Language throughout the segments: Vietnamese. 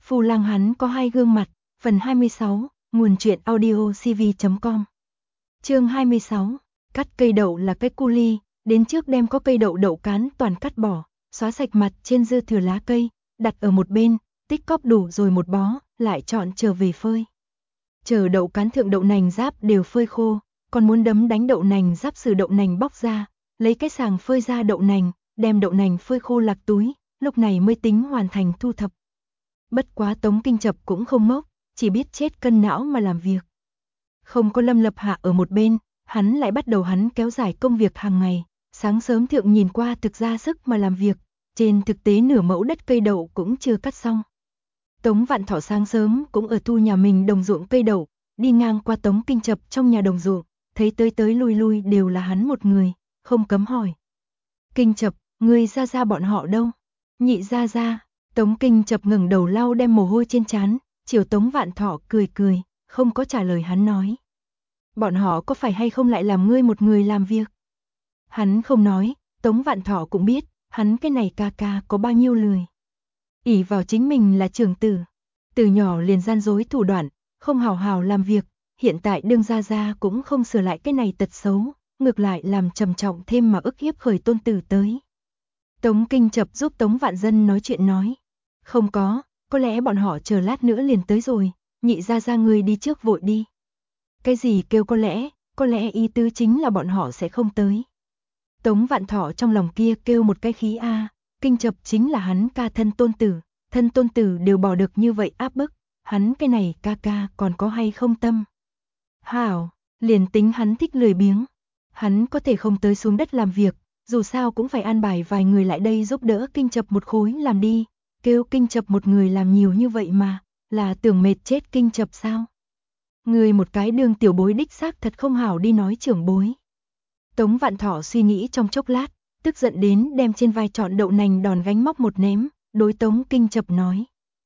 Phu Lang hắn có hai gương mặt, phần 26, nguồn truyện audio cv.com. Chương 26, cắt cây đậu là cái cu ly, đến trước đem có cây đậu đậu cán toàn cắt bỏ, xóa sạch mặt trên dư thừa lá cây, đặt ở một bên, tích cóp đủ rồi một bó, lại chọn trở về phơi. Chờ đậu cán thượng đậu nành giáp đều phơi khô, còn muốn đấm đánh đậu nành giáp sử đậu nành bóc ra, lấy cái sàng phơi ra đậu nành, đem đậu nành phơi khô lạc túi, lúc này mới tính hoàn thành thu thập. Bất quá Tống Kinh Chập cũng không ngốc, chỉ biết chết cân não mà làm việc. Không có Lâm Lập Hạ ở một bên, hắn lại bắt đầu hắn kéo dài công việc hàng ngày, sáng sớm thượng nhìn qua thực ra sức mà làm việc, trên thực tế nửa mẫu đất cây đậu cũng chưa cắt xong. Tống Vạn Thọ sáng sớm cũng ở thu nhà mình đồng ruộng cây đậu, đi ngang qua Tống Kinh Chập trong nhà đồng ruộng, thấy tới lui lui đều là hắn một người, không cấm hỏi. Kinh Chập, ngươi ra bọn họ đâu? Nhị ra. Tống Kinh Chập ngẩng đầu lau đem mồ hôi trên trán, chiều Tống Vạn Thọ cười, không có trả lời hắn nói. Bọn họ có phải hay không lại làm ngươi một người làm việc? Hắn không nói, Tống Vạn Thọ cũng biết, hắn cái này ca có bao nhiêu lười. Ỷ vào chính mình là trưởng tử, từ nhỏ liền gian dối thủ đoạn, không hào hào làm việc, hiện tại đương ra cũng không sửa lại cái này tật xấu, ngược lại làm trầm trọng thêm mà ức hiếp khởi tôn tử tới. Tống Kinh Chập giúp Tống Vạn Dân nói chuyện nói. Không có lẽ bọn họ chờ lát nữa liền tới rồi, nhị ra ngươi đi trước vội đi. Cái gì kêu có lẽ ý tứ chính là bọn họ sẽ không tới. Tống Vạn Thọ trong lòng kia kêu một cái khí a, Kinh Chập chính là hắn ca thân tôn tử đều bỏ được như vậy áp bức, hắn cái này ca còn có hay không tâm. Hảo, liền tính hắn thích lười biếng, hắn có thể không tới xuống đất làm việc, dù sao cũng phải an bài vài người lại đây giúp đỡ Kinh Chập một khối làm đi, kêu Kinh Chập một người làm nhiều như vậy mà, là tưởng mệt chết Kinh Chập sao? Người một cái đương tiểu bối đích xác thật không hảo đi nói trưởng bối. Tống Vạn Thọ suy nghĩ trong chốc lát, tức giận đến đem trên vai trọn đậu nành đòn gánh móc một ném, đối Tống Kinh Chập nói.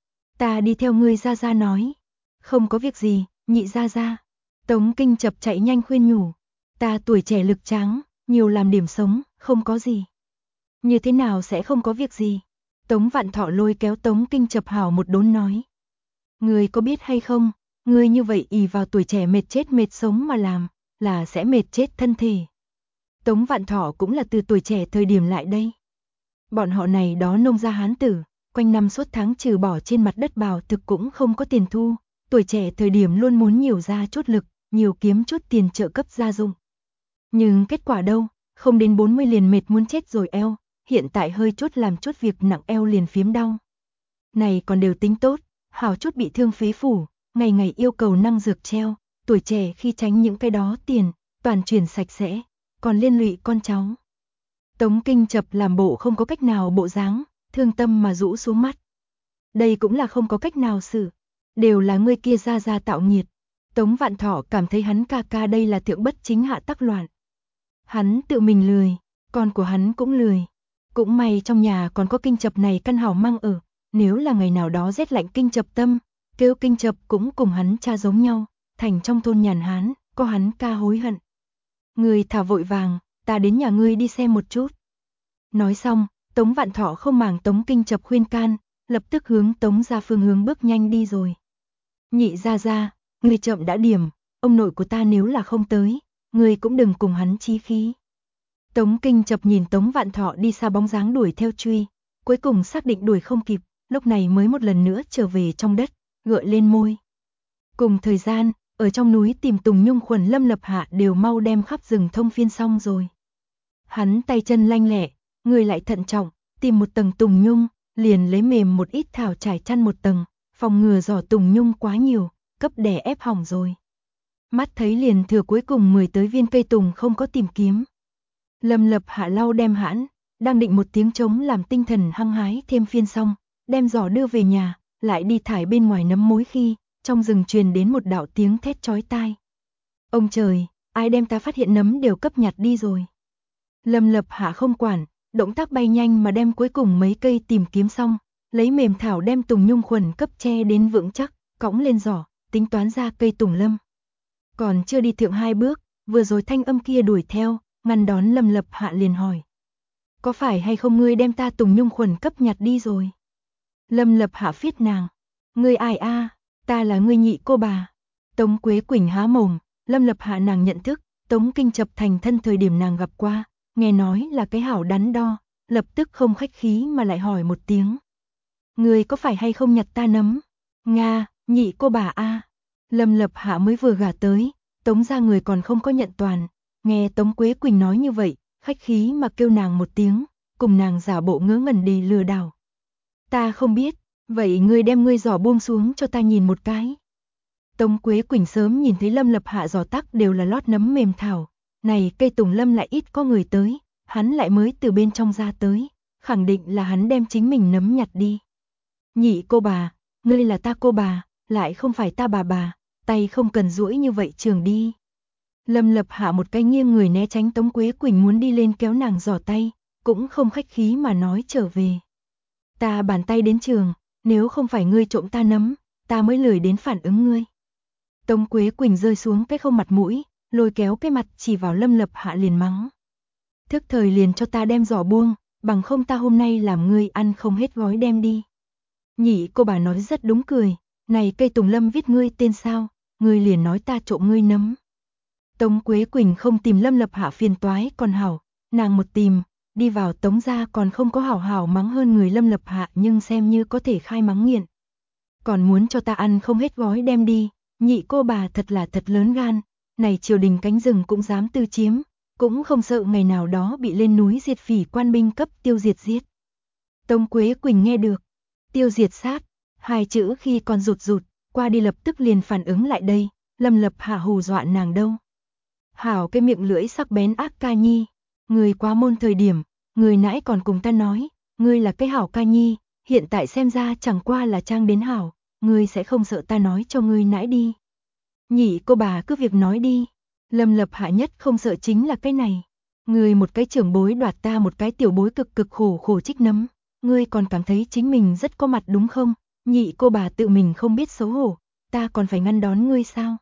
Ta đi theo ngươi ra nói. Không có việc gì, nhị ra. Tống Kinh Chập chạy nhanh khuyên nhủ. Ta tuổi trẻ lực tráng, nhiều làm điểm sống, không có gì. Như thế nào sẽ không có việc gì? Tống Vạn Thọ lôi kéo Tống Kinh Chập hảo một đốn nói. Ngươi có biết hay không, ngươi như vậy ỷ vào tuổi trẻ mệt chết mệt sống mà làm, là sẽ mệt chết thân thể. Tống Vạn Thọ cũng là từ tuổi trẻ thời điểm lại đây. Bọn họ này đó nông gia hán tử, quanh năm suốt tháng trừ bỏ trên mặt đất bào thực cũng không có tiền thu, tuổi trẻ thời điểm luôn muốn nhiều ra chút lực, nhiều kiếm chút tiền trợ cấp gia dụng. Nhưng kết quả đâu, không đến 40 liền mệt muốn chết rồi eo, hiện tại hơi chút làm chút việc nặng eo liền phiếm đau. Này còn đều tính tốt, hảo chút bị thương phế phủ, ngày yêu cầu năng dược treo, tuổi trẻ khi tránh những cái đó tiền, toàn chuyển sạch sẽ, còn liên lụy con cháu. Tống Kinh Chập làm bộ không có cách nào bộ dáng, thương tâm mà rũ xuống mắt. Đây cũng là không có cách nào xử, đều là người kia ra tạo nghiệt. Tống Vạn Thọ cảm thấy hắn ca đây là thượng bất chính hạ tắc loạn. Hắn tự mình lười, con của hắn cũng lười. Cũng may trong nhà còn có Kinh Chập này căn hảo mang ở, nếu là ngày nào đó rét lạnh Kinh Chập tâm, kêu Kinh Chập cũng cùng hắn cha giống nhau, thành trong thôn nhàn hán, có hắn ca hối hận. Người thả vội vàng, ta đến nhà ngươi đi xem một chút. Nói xong, Tống Vạn Thọ không màng Tống Kinh Chập khuyên can, lập tức hướng Tống ra phương hướng bước nhanh đi rồi. Nhị ra, ngươi chậm đã điểm, ông nội của ta nếu là không tới, ngươi cũng đừng cùng hắn chí khí. Tống Kinh Chập nhìn Tống Vạn Thọ đi xa bóng dáng đuổi theo truy, cuối cùng xác định đuổi không kịp, lúc này mới một lần nữa trở về trong đất, gợi lên môi. Cùng thời gian, ở trong núi tìm Tùng Nhung Khuẩn Lâm Lập Hạ đều mau đem khắp rừng thông phiên xong rồi. Hắn tay chân lanh lẹ, người lại thận trọng, tìm một tầng Tùng Nhung, liền lấy mềm một ít thảo trải chăn một tầng, phòng ngừa giỏ Tùng Nhung quá nhiều, cấp đè ép hỏng rồi. Mắt thấy liền thừa cuối cùng 10 tới viên cây tùng không có tìm kiếm. Lâm Lập Hạ lau đem hãn, đang định một tiếng trống làm tinh thần hăng hái thêm phiên xong, đem giỏ đưa về nhà, lại đi thải bên ngoài nấm mối khi, trong rừng truyền đến một đạo tiếng thét chói tai. Ông trời, ai đem ta phát hiện nấm đều cấp nhặt đi rồi. Lâm Lập Hạ không quản, động tác bay nhanh mà đem cuối cùng mấy cây tìm kiếm xong, lấy mềm thảo đem Tùng Nhung Khuẩn cấp che đến vững chắc, cõng lên giỏ, tính toán ra cây Tùng Lâm. Còn chưa đi thượng 2 bước, vừa rồi thanh âm kia đuổi theo, ngăn đón Lâm Lập Hạ liền hỏi. Có phải hay không ngươi đem ta Tùng Nhung Khuẩn cấp nhặt đi rồi? Lâm Lập Hạ phiết nàng. Ngươi ai a? Ta là ngươi nhị cô bà. Tống Quế Quỳnh há mồm, Lâm Lập Hạ nàng nhận thức, Tống Kinh Chập thành thân thời điểm nàng gặp qua, nghe nói là cái hảo đắn đo, lập tức không khách khí mà lại hỏi một tiếng. Ngươi có phải hay không nhặt ta nấm? Nga, nhị cô bà a. Lâm Lập Hạ mới vừa gả tới, Tống gia người còn không có nhận toàn, nghe Tống Quế Quỳnh nói như vậy, khách khí mà kêu nàng một tiếng, cùng nàng giả bộ ngớ ngẩn đi lừa đảo. Ta không biết, vậy ngươi đem ngươi giỏ buông xuống cho ta nhìn một cái. Tống Quế Quỳnh sớm nhìn thấy Lâm Lập Hạ giỏ tắc đều là lót nấm mềm thảo, này cây tùng lâm lại ít có người tới, hắn lại mới từ bên trong ra tới, khẳng định là hắn đem chính mình nấm nhặt đi. Nhị cô bà, ngươi là ta cô bà, lại không phải ta bà, tay không cần duỗi như vậy trường đi. Lâm Lập Hạ một cái nghiêng người né tránh Tống Quế Quỳnh muốn đi lên kéo nàng giỏ tay, cũng không khách khí mà nói trở về. Ta bàn tay đến trường, nếu không phải ngươi trộm ta nấm, ta mới lười đến phản ứng ngươi. Tống Quế Quỳnh rơi xuống cái không mặt mũi, lôi kéo cái mặt chỉ vào Lâm Lập Hạ liền mắng. Thức thời liền cho ta đem giỏ buông, bằng không ta hôm nay làm ngươi ăn không hết gói đem đi. Nhị cô bà nói rất đúng cười, này cây tùng lâm viết ngươi tên sao, ngươi liền nói ta trộm ngươi nấm. Tống Quế Quỳnh không tìm Lâm Lập Hạ phiền toái còn hảo, nàng một tìm, đi vào Tống gia còn không có hảo hảo mắng hơn người Lâm Lập Hạ nhưng xem như có thể khai mắng nghiện. Còn muốn cho ta ăn không hết gói đem đi, nhị cô bà thật là thật lớn gan, này triều đình cánh rừng cũng dám tư chiếm, cũng không sợ ngày nào đó bị lên núi diệt phỉ quan binh cấp tiêu diệt giết. Tống Quế Quỳnh nghe được, tiêu diệt sát, hai chữ khi còn rụt, qua đi lập tức liền phản ứng lại đây, Lâm Lập Hạ hù dọa nàng đâu. Hảo cái miệng lưỡi sắc bén ác ca nhi, người quá môn thời điểm, người nãy còn cùng ta nói, ngươi là cái hảo ca nhi, hiện tại xem ra chẳng qua là trang đến hảo, ngươi sẽ không sợ ta nói cho ngươi nãy đi. Nhị cô bà cứ việc nói đi, Lâm Lập Hạ nhất không sợ chính là cái này. Ngươi một cái trưởng bối đoạt ta một cái tiểu bối cực khổ trích nấm, ngươi còn cảm thấy chính mình rất có mặt đúng không? Nhị cô bà tự mình không biết xấu hổ, ta còn phải ngăn đón ngươi sao?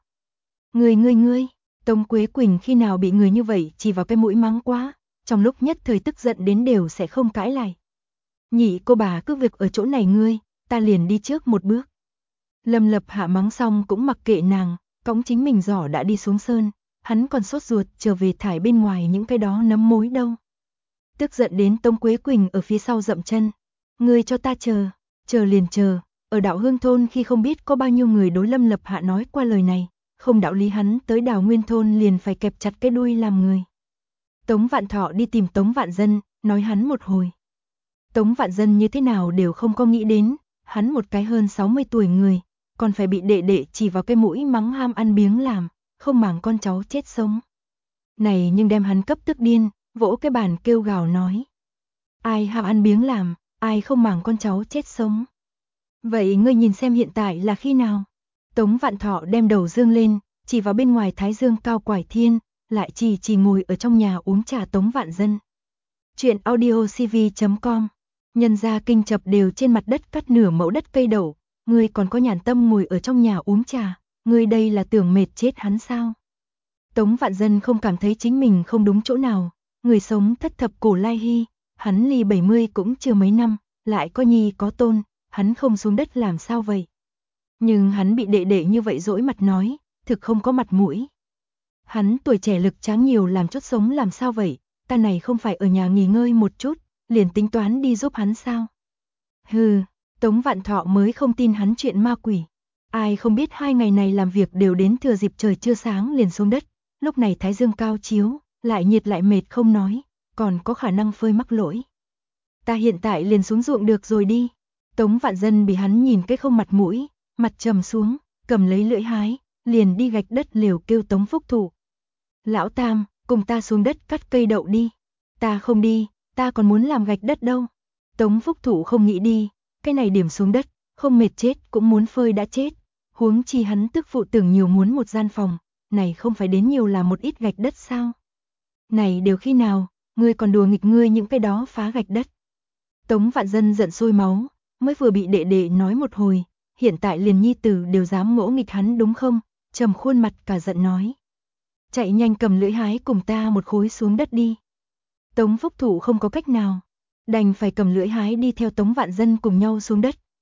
Ngươi, Tống Quế Quỳnh khi nào bị người như vậy chỉ vào cái mũi mắng quá, trong lúc nhất thời tức giận đến đều sẽ không cãi lại. Nhị cô bà cứ việc ở chỗ này ngươi, ta liền đi trước một bước. Lâm Lập Hạ mắng xong cũng mặc kệ nàng, cõng chính mình giỏ đã đi xuống sơn, hắn còn sốt ruột trở về thải bên ngoài những cái đó nấm mối đâu. Tức giận đến Tống Quế Quỳnh ở phía sau dậm chân, ngươi cho ta chờ liền chờ, ở Đạo Hương thôn khi không biết có bao nhiêu người đối Lâm Lập Hạ nói qua lời này, không đạo lý hắn tới Đào Nguyên thôn liền phải kẹp chặt cái đuôi làm người. Tống Vạn Thọ đi tìm Tống Vạn Dân, nói hắn một hồi. Tống Vạn Dân như thế nào đều không có nghĩ đến, hắn một cái hơn 60 tuổi người, còn phải bị đệ đệ chỉ vào cái mũi mắng ham ăn biếng làm, không màng con cháu chết sống. Này nhưng đem hắn cấp tức điên, vỗ cái bàn kêu gào nói. Ai ham ăn biếng làm, ai không màng con cháu chết sống. Vậy ngươi nhìn xem hiện tại là khi nào? Tống Vạn Thọ đem đầu dương lên, chỉ vào bên ngoài thái dương cao quải thiên, lại chỉ ngồi ở trong nhà uống trà Tống Vạn Dân. Chuyện audiocv.com. Nhân gia Kinh Chập đều trên mặt đất cắt nửa mẫu đất cây đậu, ngươi còn có nhàn tâm ngồi ở trong nhà uống trà, ngươi đây là tưởng mệt chết hắn sao? Tống Vạn Dân không cảm thấy chính mình không đúng chỗ nào, người sống thất thập cổ lai hy, hắn ly 70 cũng chưa mấy năm, lại có nhi có tôn, hắn không xuống đất làm sao vậy? Nhưng hắn bị đệ đệ như vậy dỗi mặt nói, thực không có mặt mũi. Hắn tuổi trẻ lực tráng nhiều làm chút sống làm sao vậy, ta này không phải ở nhà nghỉ ngơi một chút, liền tính toán đi giúp hắn sao? Hừ, Tống Vạn Thọ mới không tin hắn chuyện ma quỷ. Ai không biết 2 ngày này làm việc đều đến thừa dịp trời chưa sáng liền xuống đất, lúc này thái dương cao chiếu, lại nhiệt lại mệt không nói, còn có khả năng phơi mắc lỗi. Ta hiện tại liền xuống ruộng được rồi đi. Tống Vạn Dân bị hắn nhìn cái không mặt mũi, mặt trầm xuống, cầm lấy lưỡi hái, liền đi gạch đất liều kêu Tống Phúc Thụ. Lão Tam, cùng ta xuống đất cắt cây đậu đi. Ta không đi, ta còn muốn làm gạch đất đâu. Tống Phúc Thụ không nghĩ đi, cái này điểm xuống đất, không mệt chết cũng muốn phơi đã chết. Huống chi hắn tức phụ tưởng nhiều muốn một gian phòng, này không phải đến nhiều là một ít gạch đất sao? Này đều khi nào, ngươi còn đùa nghịch ngươi những cái đó phá gạch đất. Tống Vạn Dân giận sôi máu, mới vừa bị đệ đệ nói một hồi, hiện tại liền nhi tử đều dám ngỗ nghịch hắn đúng không? Trầm khuôn mặt cả giận nói. Chạy nhanh cầm lưỡi hái cùng ta một khối xuống đất đi. Tống Phúc Thụ không có cách nào, đành phải cầm lưỡi hái đi theo Tống Vạn Dân cùng nhau xuống đất,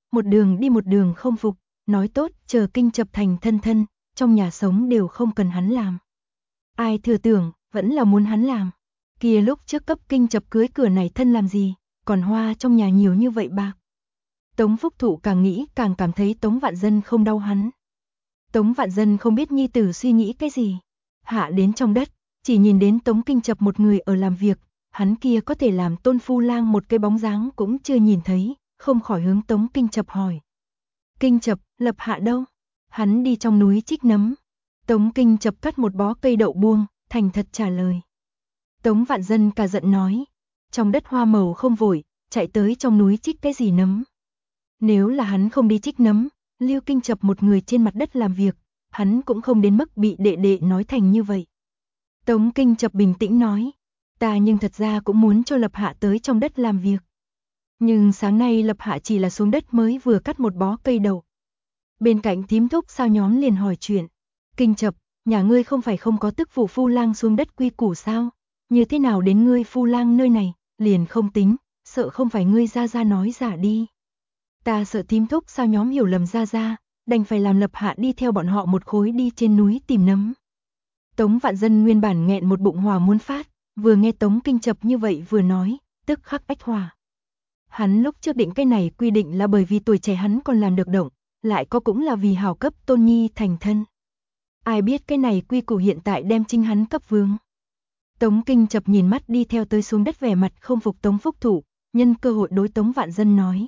một đường đi một đường không phục, nói tốt chờ Kinh Chập thành thân thân, trong nhà sống đều không cần hắn làm. Ai thừa tưởng, vẫn là muốn hắn làm. Kia lúc trước cấp Kinh Chập cưới cửa này thân làm gì, còn hoa trong nhà nhiều như vậy bạc. Tống Phúc Thụ càng nghĩ càng cảm thấy Tống Vạn Dân không đau hắn. Tống Vạn Dân không biết nhi tử suy nghĩ cái gì. Hạ đến trong đất, chỉ nhìn đến Tống Kinh Chập một người ở làm việc, hắn kia có thể làm Tôn Phu Lang một cái bóng dáng cũng chưa nhìn thấy, không khỏi hướng Tống Kinh Chập hỏi. Kinh Chập, Lập Hạ đâu? Hắn đi trong núi trích nấm. Tống Kinh Chập cắt một bó cây đậu buông, thành thật trả lời. Tống Vạn Dân cả giận nói, trong đất hoa màu không vội, chạy tới trong núi trích cái gì nấm. Nếu là hắn không đi trích nấm, Lưu Kinh Chập một người trên mặt đất làm việc, hắn cũng không đến mức bị đệ đệ nói thành như vậy. Tống Kinh Chập bình tĩnh nói, ta nhưng thật ra cũng muốn cho Lập Hạ tới trong đất làm việc. Nhưng sáng nay Lập Hạ chỉ là xuống đất mới vừa cắt một bó cây đậu. Bên cạnh thím thúc sao nhóm liền hỏi chuyện. Kinh Chập, nhà ngươi không phải không có tức phụ Phu Lang xuống đất quy củ sao? Như thế nào đến ngươi Phu Lang nơi này, liền không tính, sợ không phải ngươi ra ra nói giả đi. Ta sợ thím thúc sao nhóm hiểu lầm ra, đành phải làm Lập Hạ đi theo bọn họ một khối đi trên núi tìm nấm. Tống Vạn Dân nguyên bản nghẹn một bụng hỏa muốn phát, vừa nghe Tống Kinh Chập như vậy vừa nói, tức khắc ách hỏa. Hắn lúc trước định cái này quy định là bởi vì tuổi trẻ hắn còn làm được động, lại có cũng là vì hảo cấp Tôn Nhi thành thân. Ai biết cái này quy củ hiện tại đem chính hắn cấp vương. Tống Kinh Chập nhìn mắt đi theo tới xuống đất vẻ mặt không phục Tống Phúc Thụ, nhân cơ hội đối Tống Vạn Dân nói.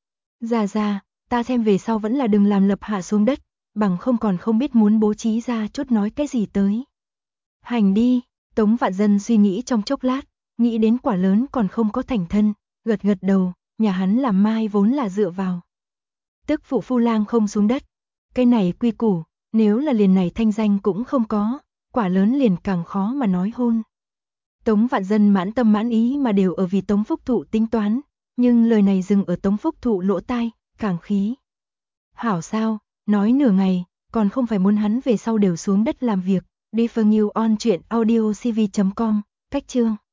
Ra, ta xem về sau vẫn là đừng làm Lập Hạ xuống đất, bằng không còn không biết muốn bố trí ra chút nói cái gì tới. Hành đi, Tống Vạn Dân suy nghĩ trong chốc lát, nghĩ đến quả lớn còn không có thành thân, gật gật đầu, nhà hắn làm mai vốn là dựa vào. Tức phụ Phu Lang không xuống đất, cái này quy củ, nếu là liền này thanh danh cũng không có, quả lớn liền càng khó mà nói hôn. Tống Vạn Dân mãn tâm mãn ý mà đều ở vì Tống Phúc Thụ tính toán, nhưng lời này dừng ở Tống Phúc Thụ lỗ tai, càng khí. Hảo sao, nói nửa ngày, còn không phải muốn hắn về sau đều xuống đất làm việc. Đi for new on truyện audio cv.com, cách chương.